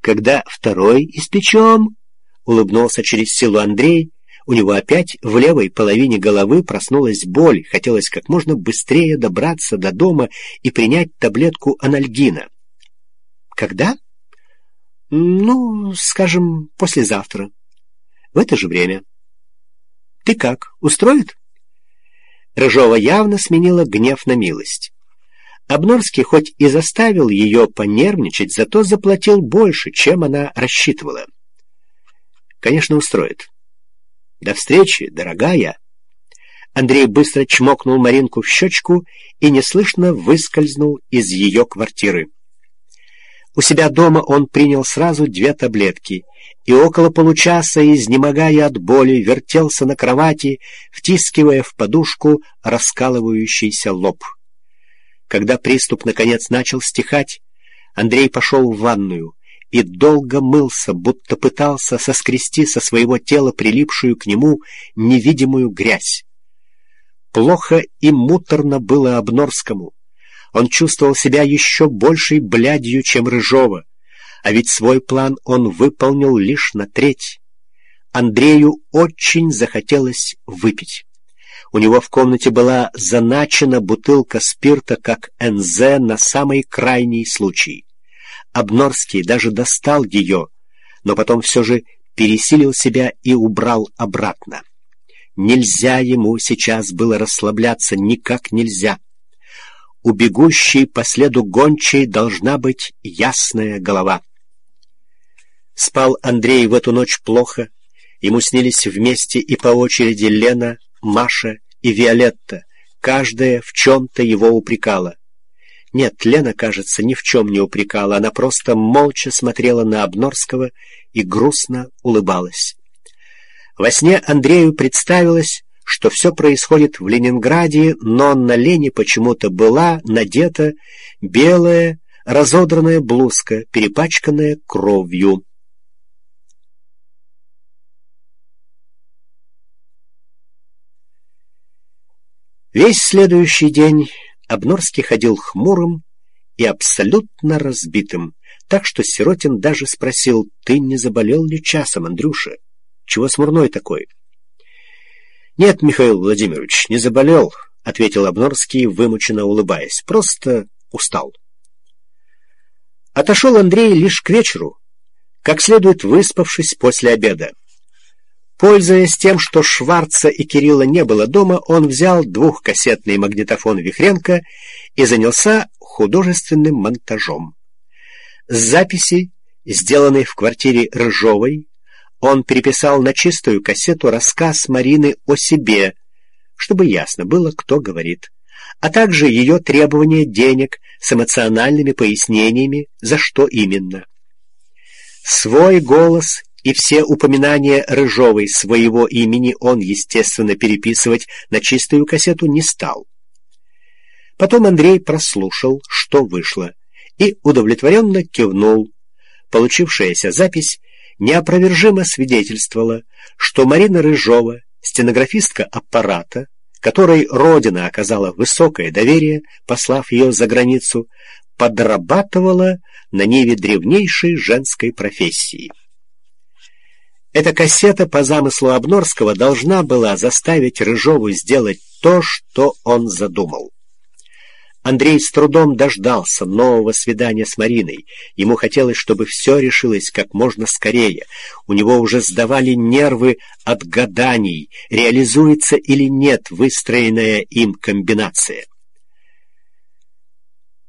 Когда второй испечем, — улыбнулся через силу Андрей. У него опять в левой половине головы проснулась боль. Хотелось как можно быстрее добраться до дома и принять таблетку анальгина. Когда? Ну, скажем, послезавтра. В это же время. Ты как, устроит? Рыжова явно сменила гнев на милость. Обнорский хоть и заставил ее понервничать, зато заплатил больше, чем она рассчитывала. Конечно, устроит. До встречи, дорогая. Андрей быстро чмокнул Маринку в щечку и неслышно выскользнул из ее квартиры. У себя дома он принял сразу 2 таблетки и около получаса, изнемогая от боли, вертелся на кровати, втискивая в подушку раскалывающийся лоб. Когда приступ наконец начал стихать, Андрей пошел в ванную и долго мылся, будто пытался соскрести со своего тела прилипшую к нему невидимую грязь. Плохо и муторно было Обнорскому. Он чувствовал себя еще большей блядью, чем Рыжова, а ведь свой план он выполнил лишь на 1/3. Андрею очень захотелось выпить. У него в комнате была заначена бутылка спирта как НЗ на самый крайний случай. Обнорский даже достал ее, но потом все же пересилил себя и убрал обратно. Нельзя ему сейчас было расслабляться, никак нельзя. У бегущей по следу гончей должна быть ясная голова. Спал Андрей в эту ночь плохо. Ему снились вместе и по очереди Лена, Маша и Виолетта. Каждая в чем-то его упрекала. Нет, Лена, кажется, ни в чем не упрекала. Она просто молча смотрела на Обнорского и грустно улыбалась. Во сне Андрею представилось, что все происходит в Ленинграде, но на Лене почему-то была надета белая разодранная блузка, перепачканная кровью. Весь следующий день Обнорский ходил хмурым и абсолютно разбитым, так что Сиротин даже спросил: «Ты не заболел ли часом, Андрюша? Чего смурной такой?» «Нет, Михаил Владимирович, не заболел», — ответил Обнорский, вымученно улыбаясь. «Просто устал». Отошел Андрей лишь к вечеру, как следует выспавшись после обеда. Пользуясь тем, что Шварца и Кирилла не было дома, он взял 2-кассетный магнитофон Вихренко и занялся художественным монтажом. С записи, сделанной в квартире Рыжовой, он переписал на чистую кассету рассказ Марины о себе, чтобы ясно было, кто говорит, а также ее требования денег с эмоциональными пояснениями, за что именно. Свой голос и все упоминания Рыжовой своего имени он, естественно, переписывать на чистую кассету не стал. Потом Андрей прослушал, что вышло, и удовлетворенно кивнул. Получившаяся запись неопровержимо свидетельствовала, что Марина Рыжова, стенографистка аппарата, которой Родина оказала высокое доверие, послав ее за границу, подрабатывала на ниве древнейшей женской профессии. Эта кассета, по замыслу Обнорского, должна была заставить Рыжову сделать то, что он задумал. Андрей с трудом дождался нового свидания с Мариной. Ему хотелось, чтобы все решилось как можно скорее. У него уже сдавали нервы от гаданий, реализуется или нет выстроенная им комбинация.